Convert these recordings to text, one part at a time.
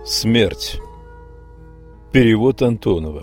Смерть. Перевод Антонова.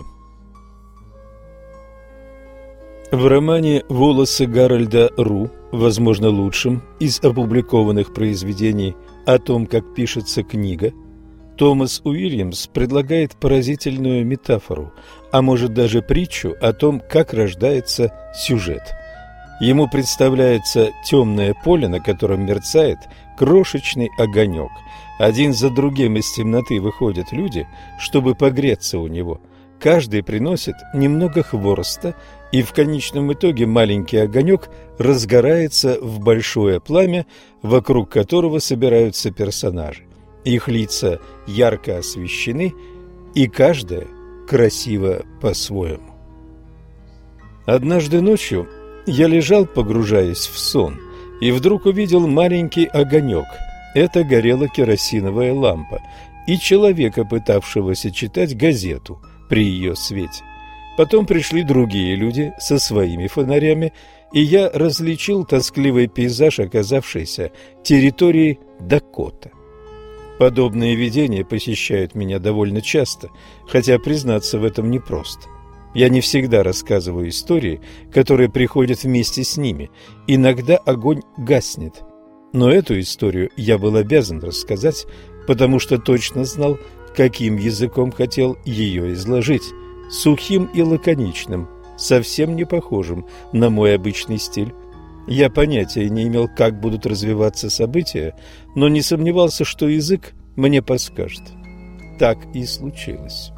В романе «Волосы Гарольда Ру», возможно, лучшем из опубликованных произведений о том, как пишется книга, Томас Уильямс предлагает поразительную метафору, а может даже притчу о том, как рождается сюжет. Ему представляется темное поле, на котором мерцает крошечный огонек. Один за другим из темноты выходят люди, чтобы погреться у него. Каждый приносит немного хвороста, и в конечном итоге маленький огонек разгорается в большое пламя, вокруг которого собираются персонажи. Их лица ярко освещены, и каждая красива по-своему. Однажды ночью я лежал, погружаясь в сон, и вдруг увидел маленький огонек. Это горела керосиновая лампа и человека, пытавшегося читать газету при ее свете. Потом пришли другие люди со своими фонарями, и я различил тоскливый пейзаж, оказавшийся территорией Дакота. Подобные видения посещают меня довольно часто, хотя признаться в этом непросто. Я не всегда рассказываю истории, которые приходят вместе с ними. Иногда огонь гаснет. Но эту историю я был обязан рассказать, потому что точно знал, каким языком хотел ее изложить. Сухим и лаконичным, совсем не похожим на мой обычный стиль. Я понятия не имел, как будут развиваться события, но не сомневался, что язык мне подскажет. Так и случилось.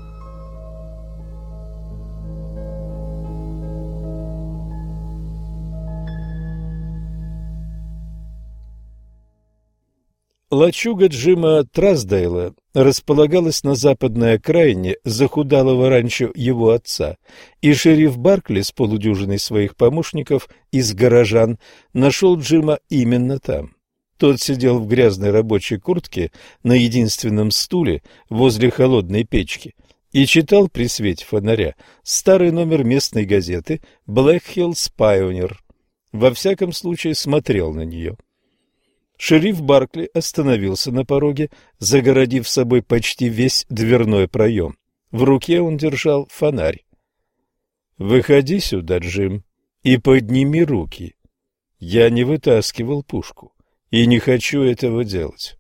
Лачуга Джима Трасдейла располагалась на западной окраине захудалого ранчо его отца, и шериф Баркли с полудюжиной своих помощников из горожан нашел Джима именно там. Тот сидел в грязной рабочей куртке на единственном стуле возле холодной печки и читал при свете фонаря старый номер местной газеты «Black Hills Pioneer». Во всяком случае, смотрел на нее. Шериф Баркли остановился на пороге, загородив собой почти весь дверной проем. В руке он держал фонарь. «Выходи сюда, Джим, и подними руки. Я не вытаскивал пушку и не хочу этого делать».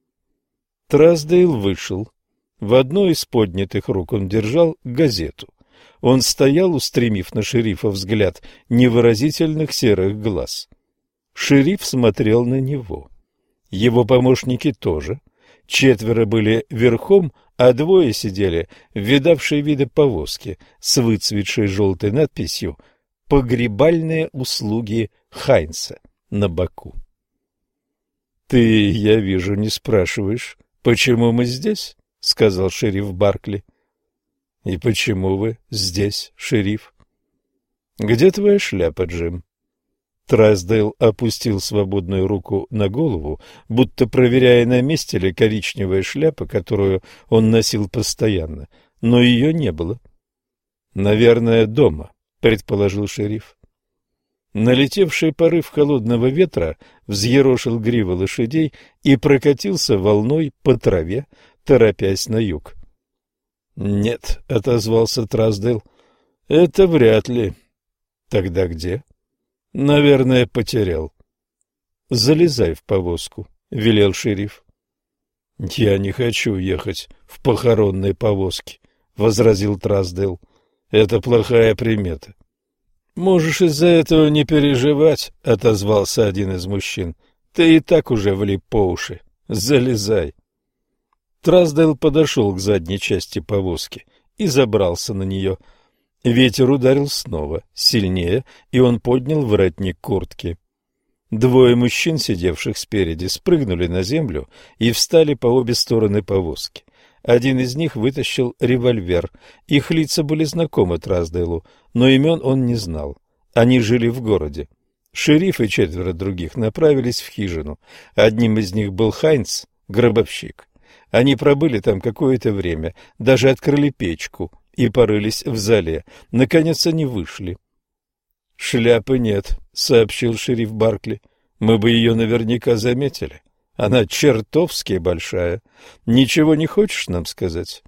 Трасдейл вышел. В одной из поднятых рук он держал газету. Он стоял, устремив на шерифа взгляд невыразительных серых глаз. Шериф смотрел на него. Его помощники тоже. 4 были верхом, а 2 сидели в видавшей виды повозке с выцветшей желтой надписью «Погребальные услуги Хайнса» на боку. «Ты, я вижу, не спрашиваешь, почему мы здесь?» — сказал шериф Баркли. «И почему вы здесь, шериф?» «Где твоя шляпа, Джим?» Трасдейл опустил свободную руку на голову, будто проверяя, на месте ли коричневая шляпа, которую он носил постоянно, но ее не было. «Наверное, дома», — предположил шериф. Налетевший порыв холодного ветра взъерошил гривы лошадей и прокатился волной по траве, торопясь на юг. «Нет», — отозвался Трасдейл, — «это вряд ли». «Тогда где?» «Наверное, потерял». «Залезай в повозку», — велел шериф. «Я не хочу ехать в похоронной повозке», — возразил Трасдейл. «Это плохая примета». «Можешь из-за этого не переживать», — отозвался один из мужчин. «Ты и так уже влип по уши. Залезай». Трасдейл подошел к задней части повозки и забрался на нее. Ветер ударил снова, сильнее, и он поднял воротник куртки. 2 мужчин, сидевших спереди, спрыгнули на землю и встали по обе стороны повозки. Один из них вытащил револьвер. Их лица были знакомы Трасдейлу, но имен он не знал. Они жили в городе. Шериф и 4 других направились в хижину. Одним из них был Хайнс, гробовщик. Они пробыли там какое-то время, даже открыли печку и порылись в зале. Наконец они вышли. «Шляпы нет», — сообщил шериф Баркли. «Мы бы ее наверняка заметили. Она чертовски большая. Ничего не хочешь нам сказать?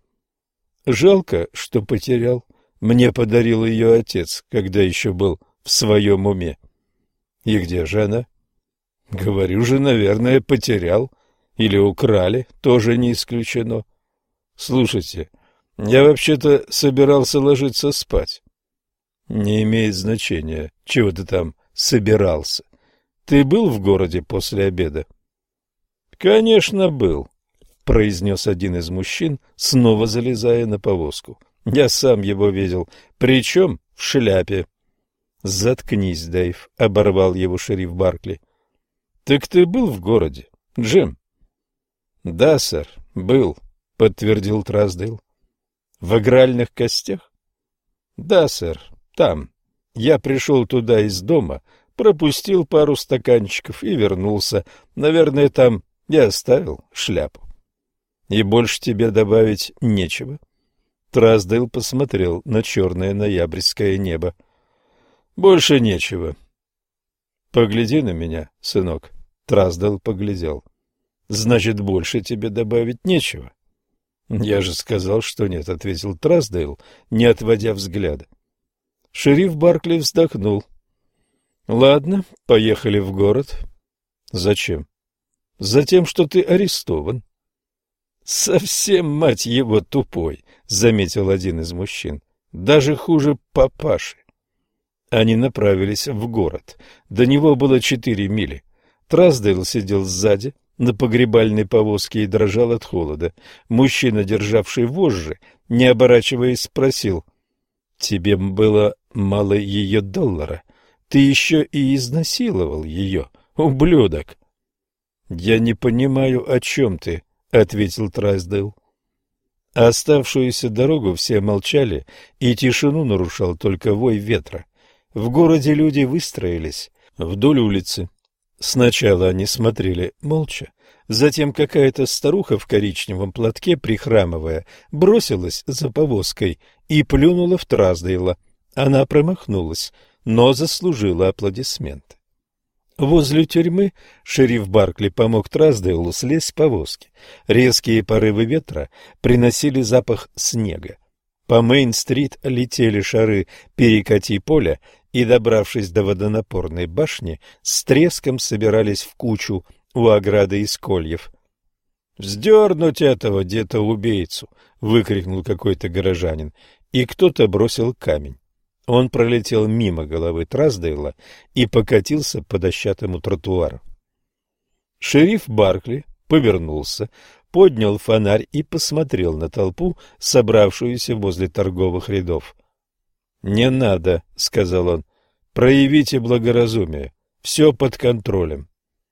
Жалко, что потерял. Мне подарил ее отец, когда еще был в своем уме. И где же она? Говорю же, наверное, потерял. Или украли, тоже не исключено. Слушайте, я вообще-то собирался ложиться спать. Не имеет значения, чего ты там собирался. Ты был в городе после обеда? Конечно, был, произнес один из мужчин, снова залезая на повозку. Я сам его видел, причем в шляпе. Заткнись, Дэйв, оборвал его шериф Баркли. Так ты был в городе, Джим? Да, сэр, был, подтвердил Траздейл. В игральных костях? Да, сэр, там. Я пришел туда из дома, пропустил пару стаканчиков и вернулся. Наверное, там я оставил шляпу. И больше тебе добавить нечего. Траздейл посмотрел на черное ноябрьское небо. Больше нечего. Погляди на меня, сынок. Траздейл поглядел. Значит, больше тебе добавить нечего. Я же сказал, что нет, ответил Траздейл, не отводя взгляда. Шериф Баркли вздохнул. Ладно, поехали в город. Зачем? Затем, что ты арестован. Совсем, мать его, тупой, заметил один из мужчин. Даже хуже папаши. Они направились в город. До него было 4 мили. Траздейл сидел сзади, на погребальной повозке и дрожал от холода. Мужчина, державший вожжи, не оборачиваясь, спросил: «Тебе было мало ее $1? Ты еще и изнасиловал ее, ублюдок!» «Я не понимаю, о чем ты», — ответил Траздейл. Оставшуюся дорогу все молчали, и тишину нарушал только вой ветра. В городе люди выстроились вдоль улицы. Сначала они смотрели молча, затем какая-то старуха в коричневом платке, прихрамывая, бросилась за повозкой и плюнула в Траздейла. Она промахнулась, но заслужила аплодисменты. Возле тюрьмы шериф Баркли помог Траздейлу слезть с повозки. Резкие порывы ветра приносили запах снега. По Мейн-стрит летели шары перекати поля, и, добравшись до водонапорной башни, с треском собирались в кучу у ограды из кольев. «Вздернуть этого где-то-убийцу!» — выкрикнул какой-то горожанин, и кто-то бросил камень. Он пролетел мимо головы Траздейла и покатился по дощатому тротуару. Шериф Баркли повернулся, поднял фонарь и посмотрел на толпу, собравшуюся возле торговых рядов. «Не надо», — сказал он, — «проявите благоразумие, все под контролем».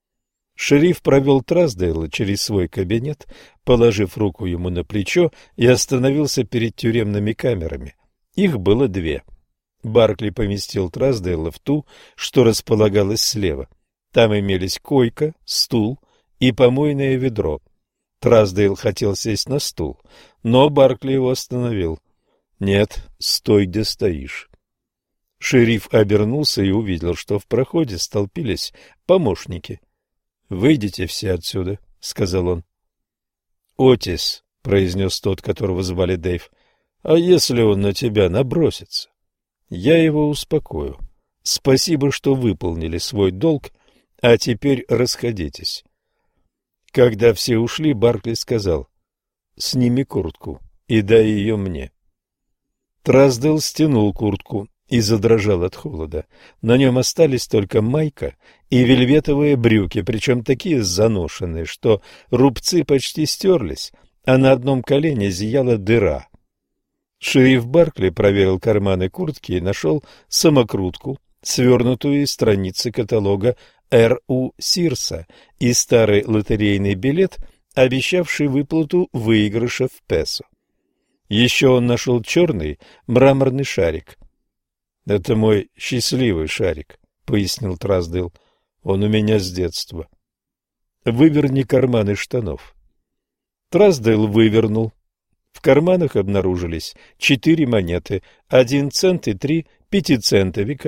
Шериф провел Траздейла через свой кабинет, положив руку ему на плечо, и остановился перед тюремными камерами. Их было 2. Баркли поместил Траздейла в ту, что располагалась слева. Там имелись койка, стул и помойное ведро. Траздейл хотел сесть на стул, но Баркли его остановил. «Нет, стой, где стоишь». Шериф обернулся и увидел, что в проходе столпились помощники. «Выйдите все отсюда», — сказал он. «Отис», — произнес тот, которого звали Дэйв, — «а если он на тебя набросится?» «Я его успокою. Спасибо, что выполнили свой долг, а теперь расходитесь». Когда все ушли, Баркли сказал: «Сними куртку и дай ее мне». Траздейл стянул куртку и задрожал от холода. На нем остались только майка и вельветовые брюки, причем такие заношенные, что рубцы почти стерлись, а на одном колене зияла дыра. Шериф Баркли проверил карманы куртки и нашел самокрутку, свернутую из страницы каталога Р.У. Сирса, и старый лотерейный билет, обещавший выплату выигрыша в песо. Еще он нашел черный мраморный шарик. «Это мой счастливый шарик», — пояснил Траздейл. «Он у меня с детства». «Выверни карманы штанов». Траздейл вывернул. В карманах обнаружились 4 монеты, 1 цент и 3 пятицентовика,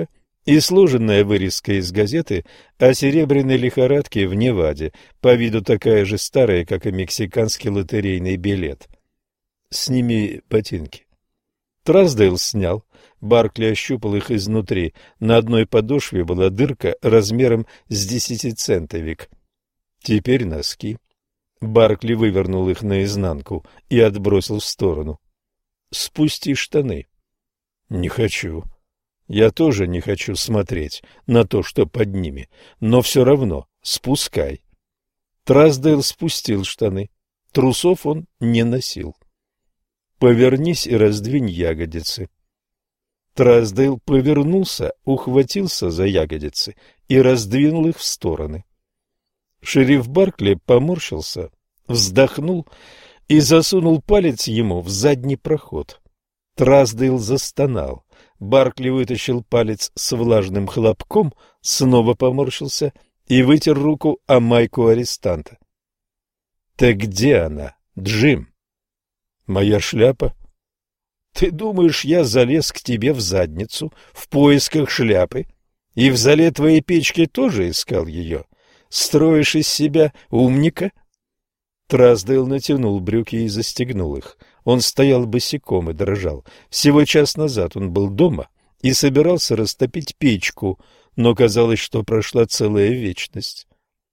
и сложенная вырезка из газеты о серебряной лихорадке в Неваде, по виду такая же старая, как и мексиканский лотерейный билет. «Сними ботинки». Трасдейл снял. Баркли ощупал их изнутри. На одной подошве была дырка размером с 10-центовик. «Теперь носки». Баркли вывернул их наизнанку и отбросил в сторону. «Спусти штаны». «Не хочу». «Я тоже не хочу смотреть на то, что под ними, но все равно спускай». Трасдейл спустил штаны. Трусов он не носил. «Повернись и раздвинь ягодицы». Трасдейл повернулся, ухватился за ягодицы и раздвинул их в стороны. Шериф Баркли поморщился, вздохнул и засунул палец ему в задний проход. Трасдейл застонал. Баркли вытащил палец с влажным хлопком, снова поморщился и вытер руку о майку арестанта. — Так где она, Джим? — Моя шляпа. — Ты думаешь, я залез к тебе в задницу в поисках шляпы и в зале твоей печки тоже искал ее? Строишь из себя умника? Трасдейл натянул брюки и застегнул их. Он стоял босиком и дрожал. Всего час назад он был дома и собирался растопить печку, но казалось, что прошла целая вечность.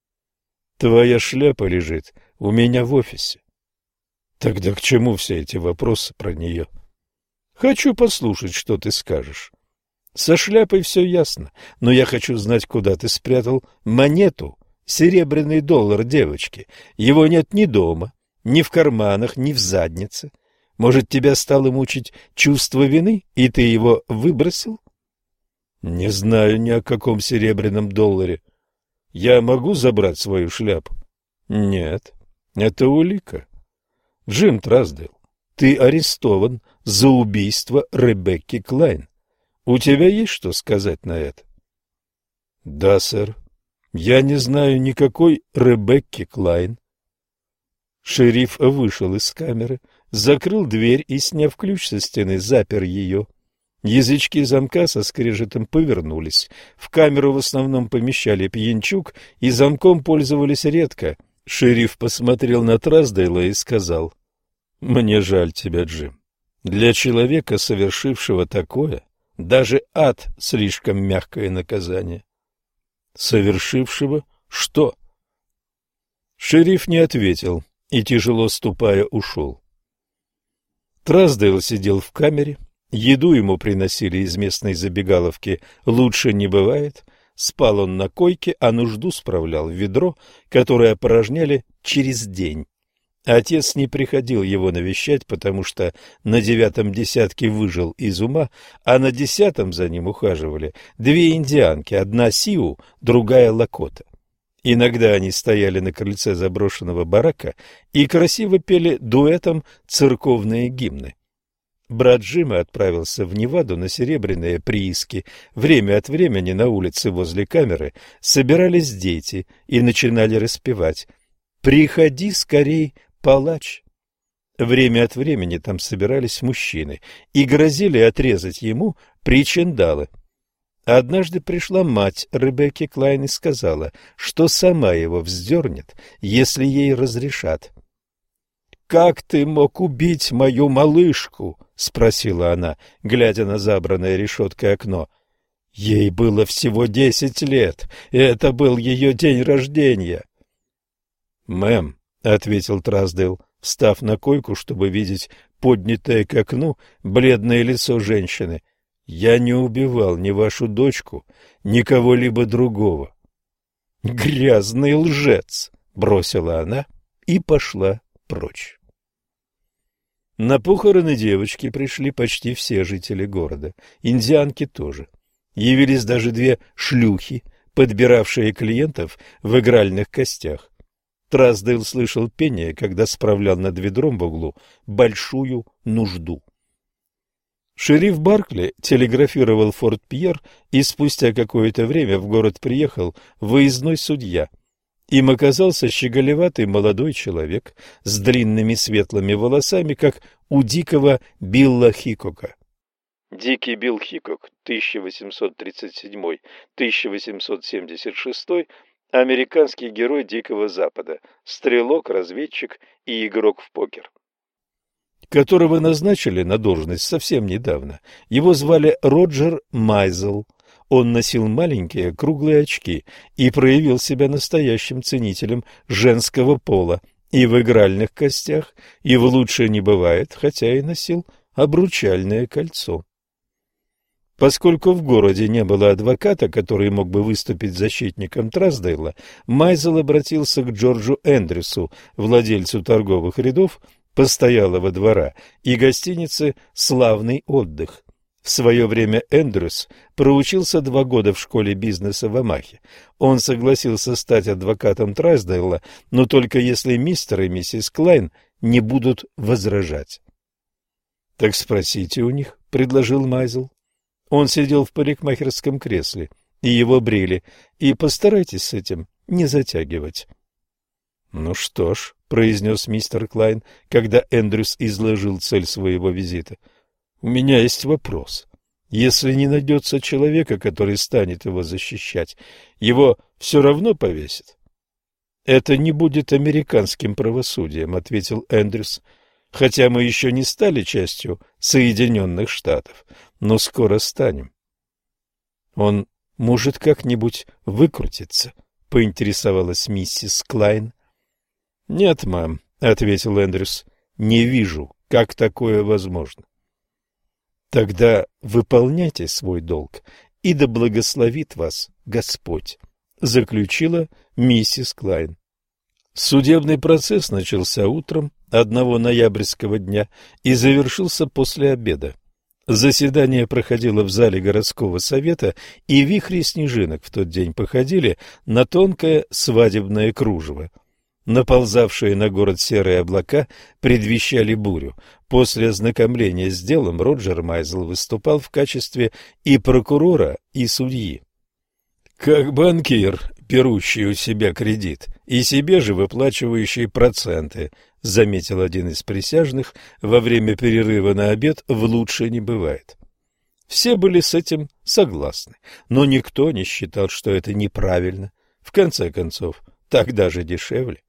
«Твоя шляпа лежит у меня в офисе». «Тогда к чему все эти вопросы про нее?» «Хочу послушать, что ты скажешь». «Со шляпой все ясно, но я хочу знать, куда ты спрятал монету, серебряный доллар девочки. Его нет ни дома, ни в карманах, ни в заднице. Может, тебя стало мучить чувство вины, и ты его выбросил?» «Не знаю ни о каком серебряном долларе. Я могу забрать свою шляпу?» «Нет, это улика. Джим Трасдейл, ты арестован за убийство Ребекки Клайн. У тебя есть что сказать на это?» «Да, сэр. Я не знаю никакой Ребекки Клайн». Шериф вышел из камеры, закрыл дверь и, сняв ключ со стены, запер ее. Язычки замка со скрежетом повернулись. В камеру в основном помещали пьянчуг, и замком пользовались редко. Шериф посмотрел на Трасдейла и сказал: «Мне жаль тебя, Джим. Для человека, совершившего такое, даже ад слишком мягкое наказание». «Совершившего? Что?» Шериф не ответил и, тяжело ступая, ушел. Трасдейл сидел в камере. Еду ему приносили из местной забегаловки «Лучше не бывает». Спал он на койке, а нужду справлял в ведро, которое опорожняли через день. Отец не приходил его навещать, потому что на 9-м десятке выжил из ума, а на 10-м за ним ухаживали две индианки, одна Сиу, другая Лакота. Иногда они стояли на крыльце заброшенного барака и красиво пели дуэтом церковные гимны. Брат Джима отправился в Неваду на серебряные прииски. Время от времени на улице возле камеры собирались дети и начинали распевать «Приходи скорей, палач». Время от времени там собирались мужчины и грозили отрезать ему причиндалы. Однажды пришла мать Ребекки Клайн и сказала, что сама его вздернет, если ей разрешат. «Как ты мог убить мою малышку?» — спросила она, глядя на забранное решеткой окно. Ей было всего 10 лет, и это был ее день рождения. «Мэм», — ответил Трасдейл, встав на койку, чтобы видеть поднятое к окну бледное лицо женщины, — «я не убивал ни вашу дочку, ни кого-либо другого». «Грязный лжец!» — бросила она и пошла прочь. На похороны девочки пришли почти все жители города, индианки тоже. Явились даже две шлюхи, подбиравшие клиентов в игральных костях. Трасдейл слышал пение, когда справлял над ведром в углу большую нужду. Шериф Баркли телеграфировал в Форт-Пьер, и спустя какое-то время в город приехал выездной судья. Им оказался щеголеватый молодой человек с длинными светлыми волосами, как у дикого Билла Хикока. Дикий Билл Хикок, 1837-1876, американский герой Дикого Запада, стрелок, разведчик и игрок в покер, которого назначили на должность совсем недавно. Его звали Роджер Майзел. Он носил маленькие круглые очки и проявил себя настоящим ценителем женского пола и в игральных костях, и в лучше не бывает, хотя и носил обручальное кольцо. Поскольку в городе не было адвоката, который мог бы выступить защитником Трасдейла, Майзел обратился к Джорджу Эндрюсу, владельцу торговых рядов, постоялого двора и гостиницы «Славный отдых». В свое время Эндрюс проучился 2 года в школе бизнеса в Омахе. Он согласился стать адвокатом Трасдейла, но только если мистер и миссис Клайн не будут возражать. — Так спросите у них, — предложил Майзел. Он сидел в парикмахерском кресле, и его брили, и постарайтесь с этим не затягивать. — Ну что ж, — произнес мистер Клайн, когда Эндрюс изложил цель своего визита, — у меня есть вопрос. Если не найдется человека, который станет его защищать, его все равно повесят? — Это не будет американским правосудием, — ответил Эндрюс, — хотя мы еще не стали частью Соединенных Штатов, но скоро станем. — Он может как-нибудь выкрутиться? — поинтересовалась миссис Клайн. — Нет, мэм, — ответил Эндрюс, — не вижу, как такое возможно. — Тогда выполняйте свой долг, и да благословит вас Господь, — заключила миссис Клайн. Судебный процесс начался утром одного ноябрьского дня и завершился после обеда. Заседание проходило в зале городского совета, и вихри снежинок в тот день походили на тонкое свадебное кружево. Наползавшие на город серые облака предвещали бурю. После ознакомления с делом Роджер Майзел выступал в качестве и прокурора, и судьи. Как банкир, берущий у себя кредит, и себе же выплачивающий проценты, заметил один из присяжных во время перерыва на обед, в лучше не бывает. Все были с этим согласны, но никто не считал, что это неправильно. В конце концов, так даже дешевле.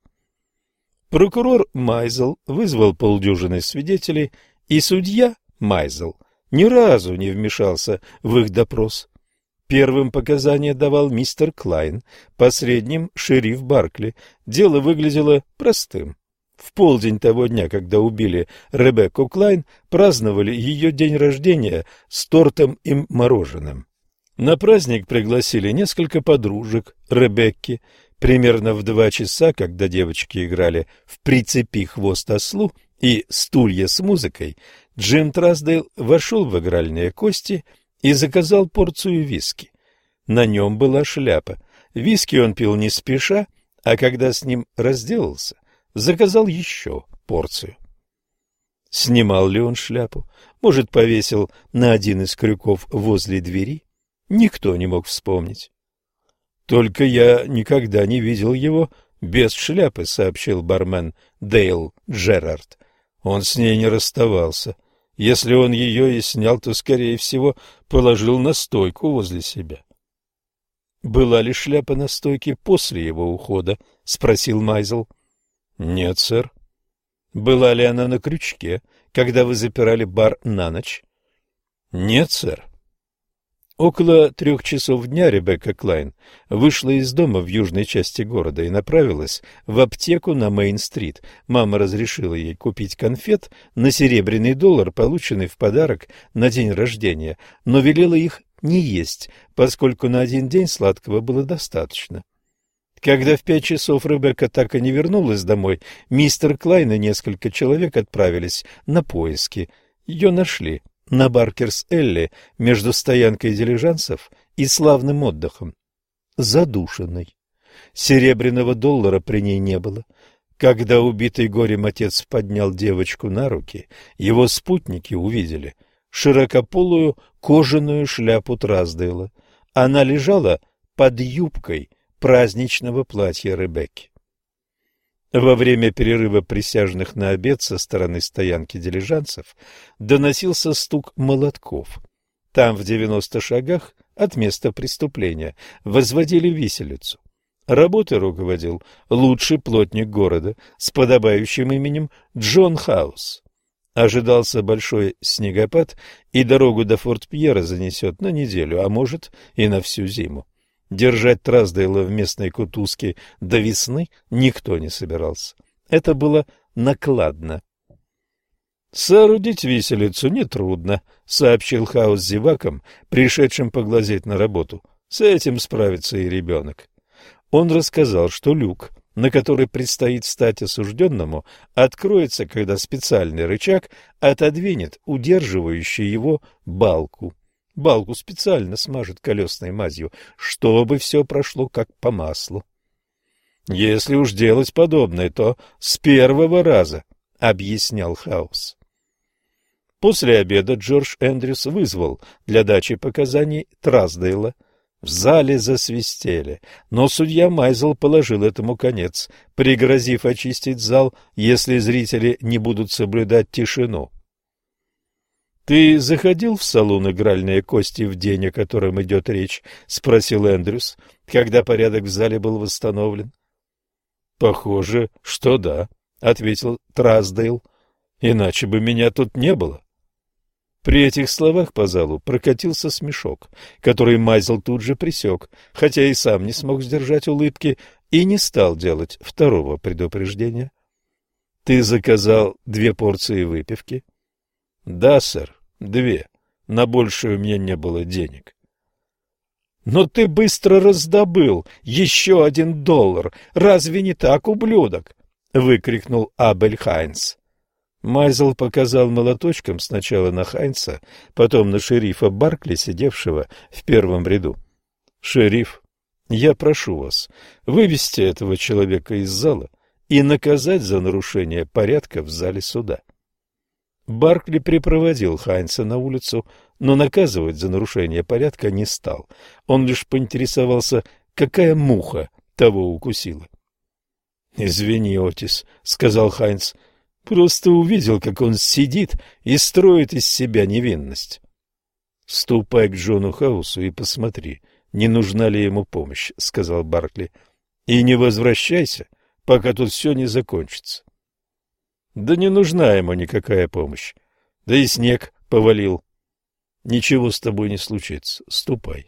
Прокурор Майзел вызвал полдюжины свидетелей, и судья Майзел ни разу не вмешался в их допрос. Первым показания давал мистер Клайн, последним — шериф Баркли. Дело выглядело простым. В полдень того дня, когда убили Ребекку Клайн, праздновали ее день рождения с тортом и мороженым. На праздник пригласили несколько подружек Ребекки. Примерно в 2 часа, когда девочки играли в «Прицепи хвост ослу» и «Стулья с музыкой», Джим Трасдейл вошел в игральные кости и заказал порцию виски. На нем была шляпа. Виски он пил не спеша, а когда с ним разделался, заказал еще порцию. Снимал ли он шляпу? Может, повесил на один из крюков возле двери? Никто не мог вспомнить. «Только я никогда не видел его без шляпы», — сообщил бармен Дейл Джерард. «Он с ней не расставался. Если он ее и снял, то, скорее всего, положил на стойку возле себя». «Была ли шляпа на стойке после его ухода?» — спросил Майзел. «Нет, сэр». «Была ли она на крючке, когда вы запирали бар на ночь?» «Нет, сэр». Около 3 часов дня Ребекка Клайн вышла из дома в южной части города и направилась в аптеку на Мейн-стрит. Мама разрешила ей купить конфет на серебряный $1, полученный в подарок на день рождения, но велела их не есть, поскольку на один день сладкого было достаточно. Когда в 5 часов Ребекка так и не вернулась домой, мистер Клайн и несколько человек отправились на поиски. Ее нашли на Баркерс-Элли между стоянкой дилижансов и славным отдыхом, задушенной. Серебряного $1 при ней не было. Когда убитый горем отец поднял девочку на руки, его спутники увидели широкополую кожаную шляпу Трасдейла. Она лежала под юбкой праздничного платья Ребекки. Во время перерыва присяжных на обед со стороны стоянки дилижансов доносился стук молотков. Там, в 90 шагах от места преступления, возводили виселицу. Работой руководил лучший плотник города с подобающим именем Джон Хаус. Ожидался большой снегопад, и дорогу до Форт-Пьера занесет на неделю, а может и на всю зиму. Держать Траздейла в местной кутузке до весны никто не собирался. Это было накладно. «Соорудить виселицу нетрудно», — сообщил Хаус зевакам, пришедшим поглазеть на работу. «С этим справится и ребенок». Он рассказал, что люк, на который предстоит встать осужденному, откроется, когда специальный рычаг отодвинет удерживающий его балку. Балку специально смажет колесной мазью, чтобы все прошло как по маслу. «Если уж делать подобное, то с первого раза», — объяснял Хаус. После обеда Джордж Эндрюс вызвал для дачи показаний Траздейла. В зале засвистели, но судья Майзел положил этому конец, пригрозив очистить зал, если зрители не будут соблюдать тишину. «Ты заходил в салон игральные кости в день, о котором идет речь?» — спросил Эндрюс, когда порядок в зале был восстановлен. «Похоже, что да», — ответил Траздейл, — «иначе бы меня тут не было». При этих словах по залу прокатился смешок, который Майзел тут же пресек, хотя и сам не смог сдержать улыбки и не стал делать второго предупреждения. «Ты заказал 2 порции выпивки?» «Да, сэр, 2. На большее у меня не было денег». «Но ты быстро раздобыл еще $1. Разве не так, ублюдок?» — выкрикнул Абель Хайнс. Майзел показал молоточком сначала на Хайнса, потом на шерифа Баркли, сидевшего в первом ряду. «Шериф, я прошу вас вывести этого человека из зала и наказать за нарушение порядка в зале суда». Баркли припроводил Хайнса на улицу, но наказывать за нарушение порядка не стал. Он лишь поинтересовался, какая муха того укусила. «Извини, Отис», — сказал Хайнс, — «просто увидел, как он сидит и строит из себя невинность». «Ступай к Джону Хаусу и посмотри, не нужна ли ему помощь», — сказал Баркли. «И не возвращайся, пока тут все не закончится». «Да не нужна ему никакая помощь. Да и снег повалил. Ничего с тобой не случится. Ступай».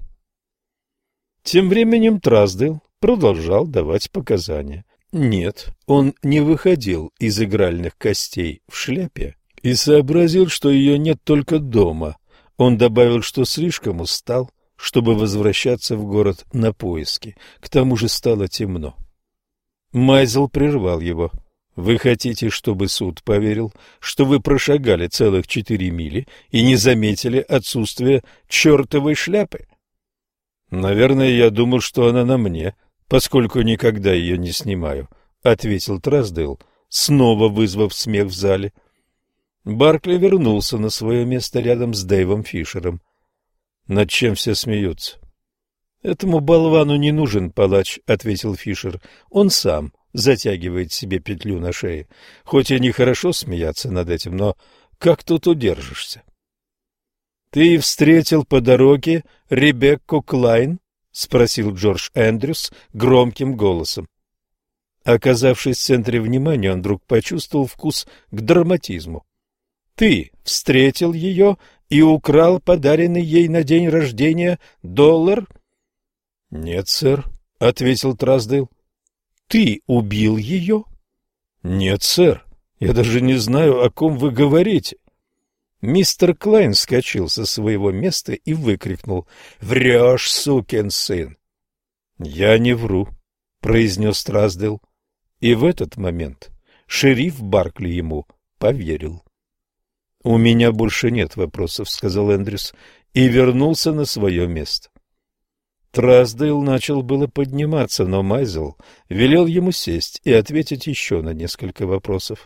Тем временем Траздейл продолжал давать показания. Нет, он не выходил из игральных костей в шляпе и сообразил, что ее нет только дома. Он добавил, что слишком устал, чтобы возвращаться в город на поиски. К тому же стало темно. Майзел прервал его. «Вы хотите, чтобы суд поверил, что вы прошагали целых 4 мили и не заметили отсутствие чертовой шляпы?» «Наверное, я думал, что она на мне, поскольку никогда ее не снимаю», — ответил Траздейл, снова вызвав смех в зале. Баркли вернулся на свое место рядом с Дэйвом Фишером. «Над чем все смеются?» «Этому болвану не нужен палач», — ответил Фишер. «Он сам затягивает себе петлю на шее. Хоть и нехорошо смеяться над этим, но как тут удержишься?» «Ты встретил по дороге Ребекку Клайн?» — спросил Джордж Эндрюс громким голосом. Оказавшись в центре внимания, он вдруг почувствовал вкус к драматизму. «Ты встретил ее и украл подаренный ей на день рождения $1?» «Нет, сэр», — ответил Траздейл. «Ты убил ее?» «Нет, сэр. Я даже не знаю, о ком вы говорите». Мистер Клайн вскочил со своего места и выкрикнул: «Врешь, сукин сын!» «Я не вру», — произнес Траздейл. И в этот момент шериф Баркли ему поверил. «У меня больше нет вопросов», — сказал Эндрюс, и вернулся на свое место. Траздейл начал было подниматься, но Майзел велел ему сесть и ответить еще на несколько вопросов.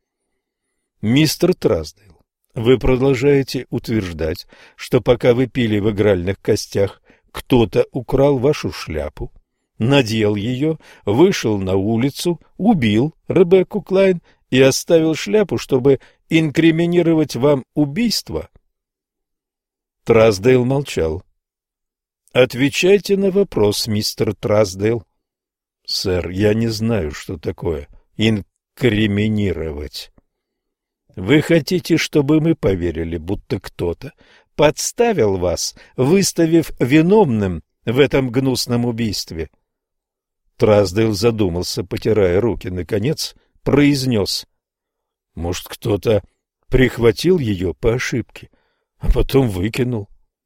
«Мистер Траздейл, вы продолжаете утверждать, что пока вы пили в игральных костях, кто-то украл вашу шляпу, надел ее, вышел на улицу, убил Ребекку Клайн и оставил шляпу, чтобы инкриминировать вам убийство?» Трасдейл молчал. «Отвечайте на вопрос, мистер Трасдейл». «Сэр, я не знаю, что такое инкриминировать». «Вы хотите, чтобы мы поверили, будто кто-то подставил вас, выставив виновным в этом гнусном убийстве?» Трасдейл задумался, потирая руки. Наконец произнес: «Может, кто-то прихватил ее по ошибке, а потом выкинул?»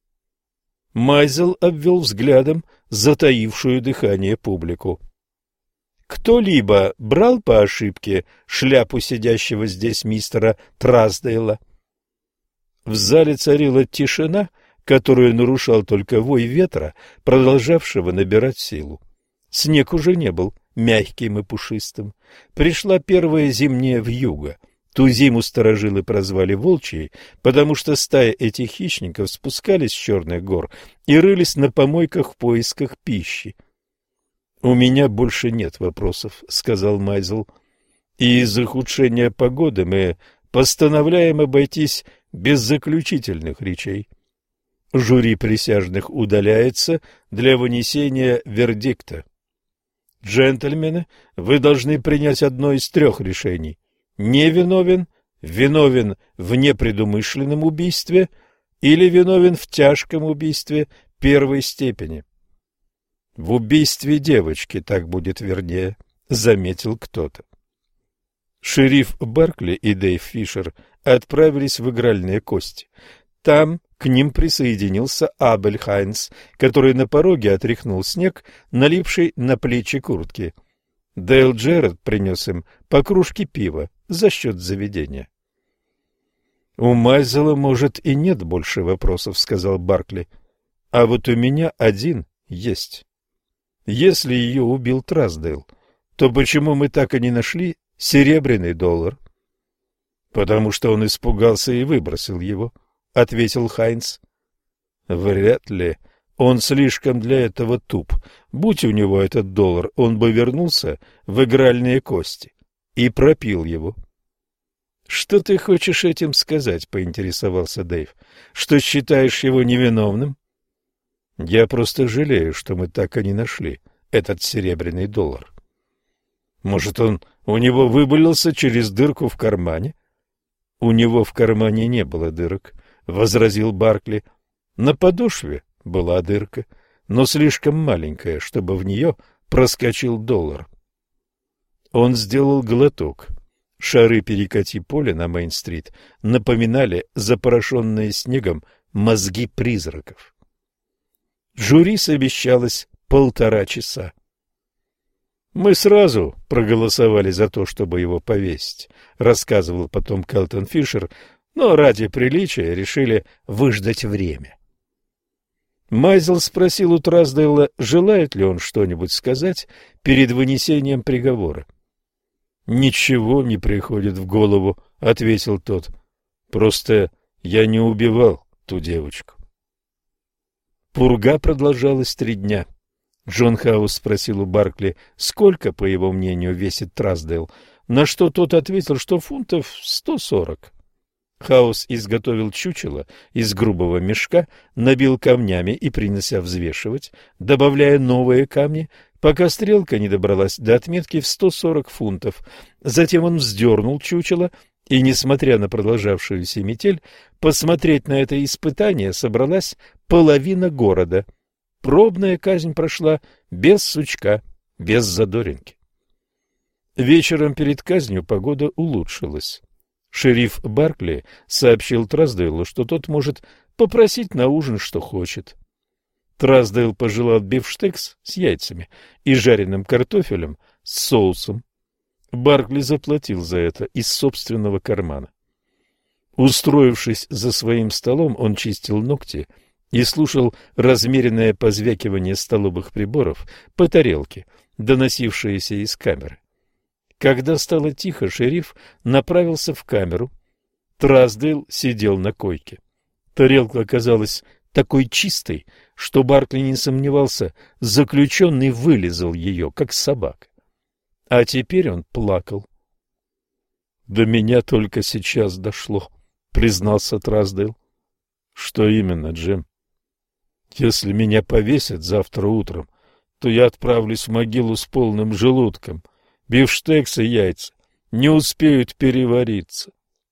Майзел обвел взглядом затаившую дыхание публику. «Кто-либо брал по ошибке шляпу сидящего здесь мистера Трасдейла?» В зале царила тишина, которую нарушал только вой ветра, продолжавшего набирать силу. Снег уже не был мягким и пушистым. Пришла первая зимняя вьюга. Ту зиму старожилы прозвали волчьей, потому что стаи этих хищников спускались с Черных гор и рылись на помойках в поисках пищи. «У меня больше нет вопросов», — сказал Майзел. «И из-за ухудшения погоды мы постановляем обойтись без заключительных речей. Жюри присяжных удаляется для вынесения вердикта. Джентльмены, вы должны принять одно из трех решений: невиновен, виновен в непредумышленном убийстве или виновен в тяжком убийстве первой степени». «В убийстве девочки, так будет вернее», — заметил кто-то. Шериф Баркли и Дэйв Фишер отправились в игральные кости. Там к ним присоединился Абель Хайнс, который на пороге отряхнул снег, налипший на плечи куртки. Дейл Джерард принес им по кружке пива за счет заведения. «У Майзела, может, и нет больше вопросов», — сказал Баркли. «А вот у меня один есть. Если ее убил Трасдейл, то почему мы так и не нашли серебряный доллар?» «Потому что он испугался и выбросил его», — ответил Хайнс. «Вряд ли. Он слишком для этого туп. Будь у него этот доллар, он бы вернулся в игральные кости и пропил его». «Что ты хочешь этим сказать?» — поинтересовался Дэйв. «Что считаешь его невиновным?» «Я просто жалею, что мы так и не нашли этот серебряный доллар». «Может, он у него выбылился через дырку в кармане?» «У него в кармане не было дырок», — возразил Баркли. «На подошве была дырка, но слишком маленькая, чтобы в нее проскочил доллар». Он сделал глоток. Шары перекати поля на Мейн-стрит напоминали запорошенные снегом мозги призраков. Жюри совещалось 1,5 часа. «Мы сразу проголосовали за то, чтобы его повесить», — рассказывал потом Келтон Фишер, «но ради приличия решили выждать время». Майзел спросил у Трасдейла, желает ли он что-нибудь сказать перед вынесением приговора. «Ничего не приходит в голову», — ответил тот. «Просто я не убивал ту девочку». Пурга продолжалась 3 дня. Джон Хаус спросил у Баркли, сколько, по его мнению, весит Трасдейл, на что тот ответил, что фунтов 140. Хаус изготовил чучело из грубого мешка, набил камнями и принялся взвешивать, добавляя новые камни, пока стрелка не добралась до отметки в 140 фунтов. Затем он вздернул чучело, и, несмотря на продолжавшуюся метель, посмотреть на это испытание собралась половина города. Пробная казнь прошла без сучка, без задоринки. Вечером перед казнью погода улучшилась. Шериф Баркли сообщил Трасдейлу, что тот может попросить на ужин, что хочет. Трасдейл пожелал бифштекс с яйцами и жареным картофелем с соусом. Баркли заплатил за это из собственного кармана. Устроившись за своим столом, он чистил ногти и слушал размеренное позвякивание столовых приборов по тарелке, доносившееся из камеры. Когда стало тихо, шериф направился в камеру. Трасдейл сидел на койке. Тарелка оказалась такой чистой, что Баркли не сомневался, заключенный вылизал ее, как собака. А теперь он плакал. — До меня только сейчас дошло, — признался Трасдейл. Что именно, Джим? Если меня повесят завтра утром, то я отправлюсь в могилу с полным желудком. Бифштекс и яйца не успеют перевариться.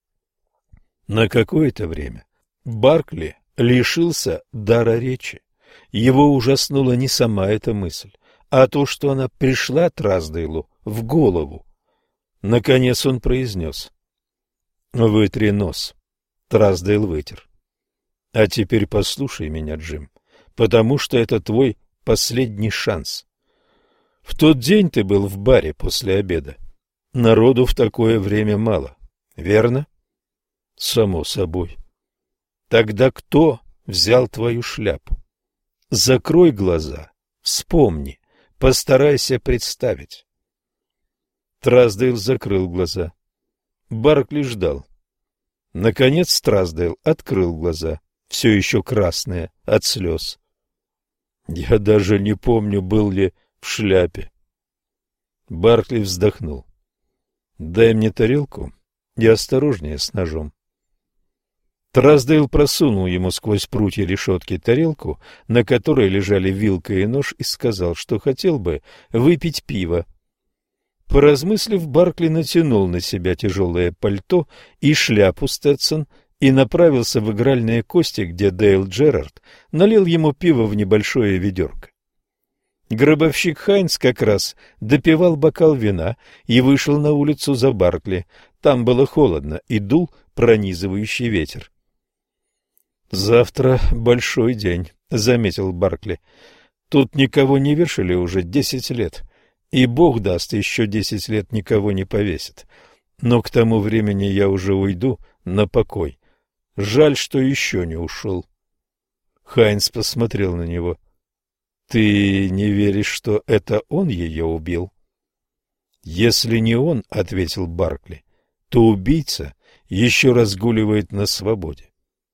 На какое-то время Баркли лишился дара речи. Его ужаснула не сама эта мысль, а то, что она пришла Трасдейлу в голову. Наконец он произнес: «Вытри нос». Трасдейл вытер. «А теперь послушай меня, Джим, потому что это твой последний шанс. В тот день ты был в баре после обеда. Народу в такое время мало, верно?» «Само собой». «Тогда кто взял твою шляпу? Закрой глаза, вспомни, постарайся представить». Трасдейл закрыл глаза. Баркли ждал. Наконец Трасдейл открыл глаза, все еще красные от слез. «Я даже не помню, был ли в шляпе». Баркли вздохнул. «Дай мне тарелку и осторожнее с ножом». Трасдейл просунул ему сквозь прутья решетки тарелку, на которой лежали вилка и нож, и сказал, что хотел бы выпить пиво. Поразмыслив, Баркли натянул на себя тяжелое пальто и шляпу Стетсон и направился в игральные кости, где Дейл Джерард налил ему пиво в небольшое ведерко. Гробовщик Хайнс как раз допивал бокал вина и вышел на улицу за Баркли. Там было холодно и дул пронизывающий ветер. «Завтра большой день», — заметил Баркли. «Тут никого не вешали уже 10 лет, и Бог даст, еще 10 лет никого не повесит. Но к тому времени я уже уйду на покой. Жаль, что еще не ушел». Хайнс посмотрел на него. «Ты не веришь, что это он ее убил?» «Если не он, — ответил Баркли, — то убийца еще разгуливает на свободе».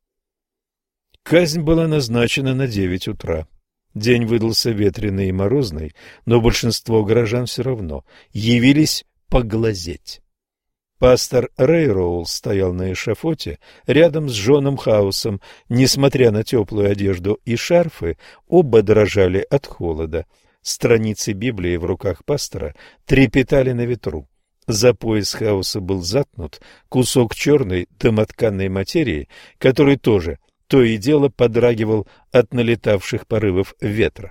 Казнь была назначена на 9 утра. День выдался ветреный и морозный, но большинство горожан все равно явились поглазеть. Пастор Рэй Роулс стоял на эшафоте рядом с Джоном Хаусом. Несмотря на теплую одежду и шарфы, оба дрожали от холода. Страницы Библии в руках пастора трепетали на ветру. За пояс Хауса был заткнут кусок черной домотканной материи, который тоже то и дело подрагивал от налетавших порывов ветра.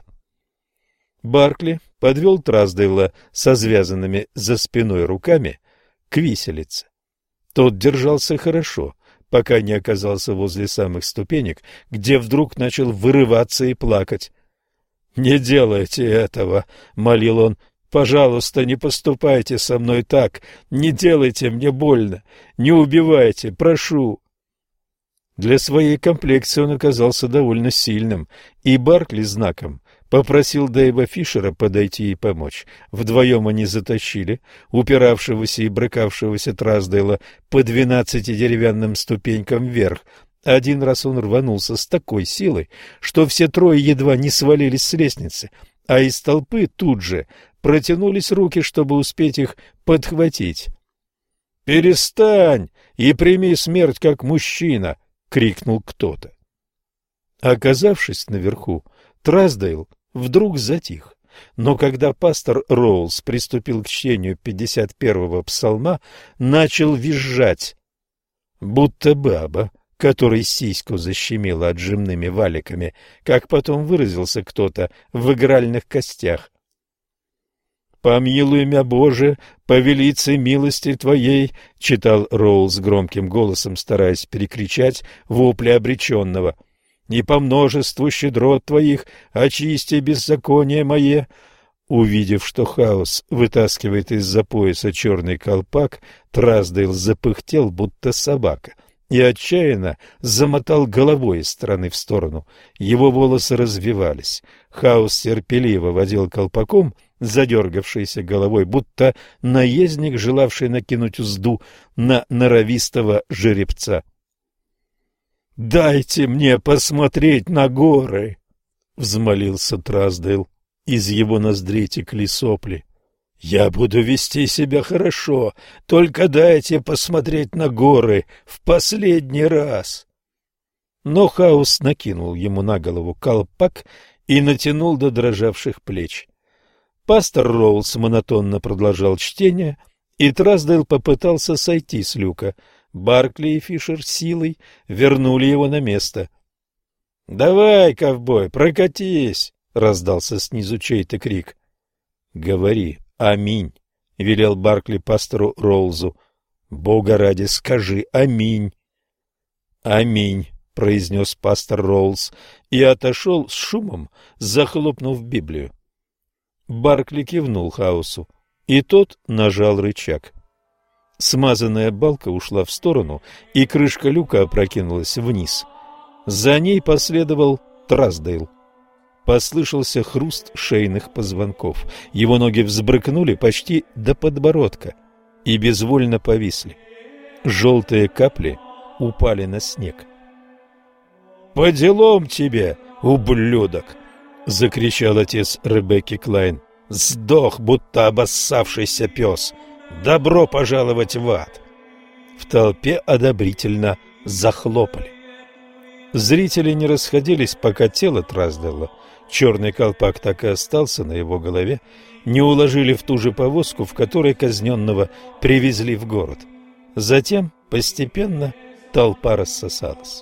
Баркли подвел Трасдейла со связанными за спиной руками к виселице. Тот держался хорошо, пока не оказался возле самых ступенек, где вдруг начал вырываться и плакать. «Не делайте этого!» — молил он. «Пожалуйста, не поступайте со мной так, не делайте мне больно, не убивайте, прошу!» Для своей комплекции он оказался довольно сильным, и Баркли знаком попросил Дэйва Фишера подойти и помочь. Вдвоем они затащили упиравшегося и брыкавшегося Трасдейла по 12 деревянным ступенькам вверх. Один раз он рванулся с такой силой, что все трое едва не свалились с лестницы, а из толпы тут же протянулись руки, чтобы успеть их подхватить. «Перестань и прими смерть как мужчина!» — крикнул кто-то. Оказавшись наверху, Трасдейл вдруг затих. Но когда пастор Роулс приступил к чтению 51-го псалма, начал визжать, будто баба, которой сиську защемило отжимными валиками, как потом выразился кто-то в игральных костях. «Помилуй мя, Боже, по велице милости Твоей», — читал Роулс громким голосом, стараясь перекричать вопли обреченного. «И по множеству щедрот Твоих очисти беззаконие мое». Увидев, что Хаус вытаскивает из-за пояса черный колпак, Трасдейл запыхтел, будто собака, и отчаянно замотал головой из стороны в сторону. Его волосы развивались. Хаус терпеливо водил колпаком, задергавшейся головой, будто наездник, желавший накинуть узду на норовистого жеребца. «Дайте мне посмотреть на горы!» — взмолился Трасдейл. Из его ноздрей текли сопли. «Я буду вести себя хорошо, только дайте посмотреть на горы в последний раз!» Но Хаус накинул ему на голову колпак и натянул до дрожавших плеч. Пастор Роулс монотонно продолжал чтение, и Трасдейл попытался сойти с люка. Баркли и Фишер силой вернули его на место. — Давай, ковбой, прокатись! — раздался снизу чей-то крик. — Говори «Аминь», — велел Баркли пастору Роулзу. — Бога ради, скажи «Аминь». — Аминь, — произнес пастор Роулз и отошел с шумом, захлопнув Библию. Баркли кивнул Хаусу, и тот нажал рычаг. Смазанная балка ушла в сторону, и крышка люка опрокинулась вниз. За ней последовал Трасдейл. Послышался хруст шейных позвонков. Его ноги взбрыкнули почти до подбородка и безвольно повисли. Желтые капли упали на снег. «По делам тебе, ублюдок!» — закричал отец Ребекки Клайн. «Сдох, будто обоссавшийся пес! Добро пожаловать в ад!» В толпе одобрительно захлопали. Зрители не расходились, пока тело Трасдейла, черный колпак так и остался на его голове, не уложили в ту же повозку, в которой казненного привезли в город. Затем постепенно толпа рассосалась.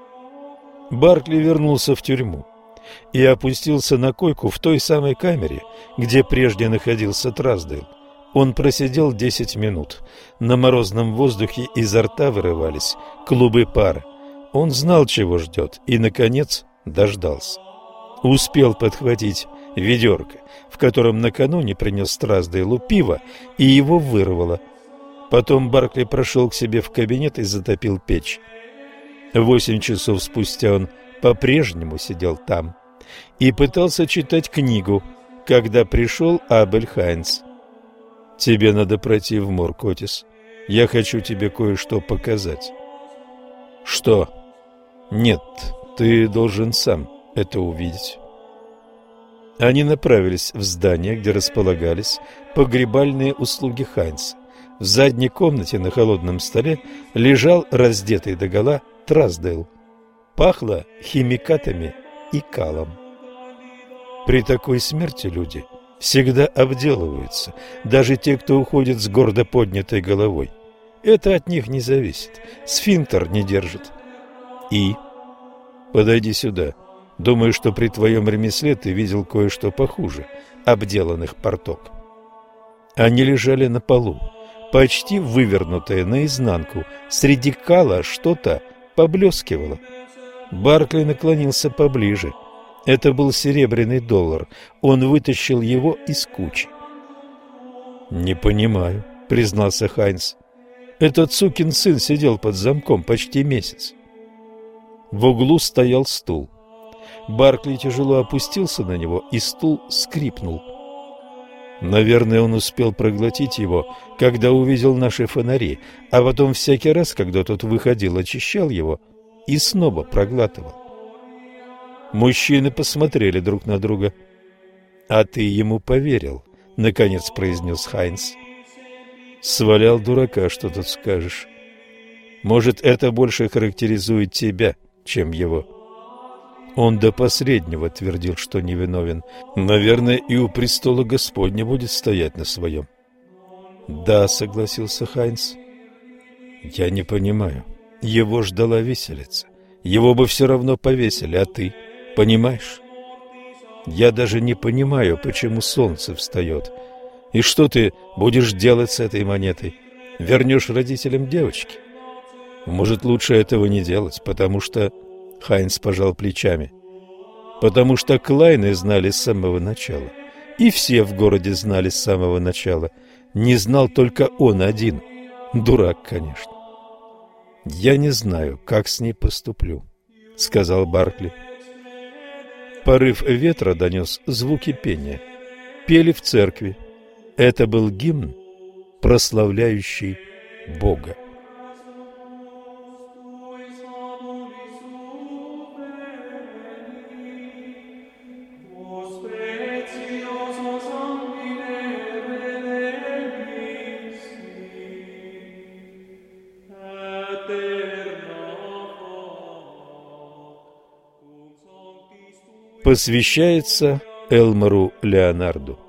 Баркли вернулся в тюрьму и опустился на койку в той самой камере, где прежде находился Трасдейл. Он просидел 10 минут. На морозном воздухе изо рта вырывались клубы пара. Он знал, чего ждет, и, наконец, дождался. Успел подхватить ведерко, в котором накануне принес Трасдейлу пиво, и его вырвало. Потом Баркли прошел к себе в кабинет и затопил печь. 8 часов спустя он по-прежнему сидел там и пытался читать книгу, когда пришел Абель Хайнц. «Тебе надо пройти в морг, Отис. Я хочу тебе кое-что показать». «Что?» «Нет, ты должен сам это увидеть». Они направились в здание, где располагались погребальные услуги Хайнца. В задней комнате на холодном столе лежал раздетый догола Трасдейл. Пахло химикатами и калом. При такой смерти люди всегда обделываются, даже те, кто уходит с гордо поднятой головой. Это от них не зависит. Сфинктер не держит. И? Подойди сюда. Думаю, что при твоем ремесле ты видел кое-что похуже обделанных порток. Они лежали на полу, почти вывернутые наизнанку. Среди кала что-то поблескивало. Баркли наклонился поближе. Это был серебряный $. Он вытащил его из кучи. «Не понимаю», — признался Хайнц. «Этот сукин сын сидел под замком почти месяц». В углу стоял стул. Баркли тяжело опустился на него, и стул скрипнул. Наверное, он успел проглотить его, когда увидел наши фонари, а потом всякий раз, когда тот выходил, очищал его и снова проглатывал. Мужчины посмотрели друг на друга. «А ты ему поверил?» — наконец произнес Хайнц. «Свалял дурака, что тут скажешь. Может, это больше характеризует тебя, чем его». Он до последнего твердил, что невиновен. Наверное, и у престола Господня будет стоять на своем. «Да», — согласился Хайнц. «Я не понимаю. Его ждала виселица. Его бы все равно повесили, а ты понимаешь? Я даже не понимаю, почему солнце встает. И что ты будешь делать с этой монетой? Вернешь родителям девочки? Может, лучше этого не делать, потому что...» Хайнц пожал плечами. «Потому что Клайны знали с самого начала. И все в городе знали с самого начала. Не знал только он один. Дурак, конечно». «Я не знаю, как с ней поступлю», — сказал Баркли. Порыв ветра донес звуки пения. Пели в церкви. Это был гимн, прославляющий Бога. посвящается Элмору Леонарду.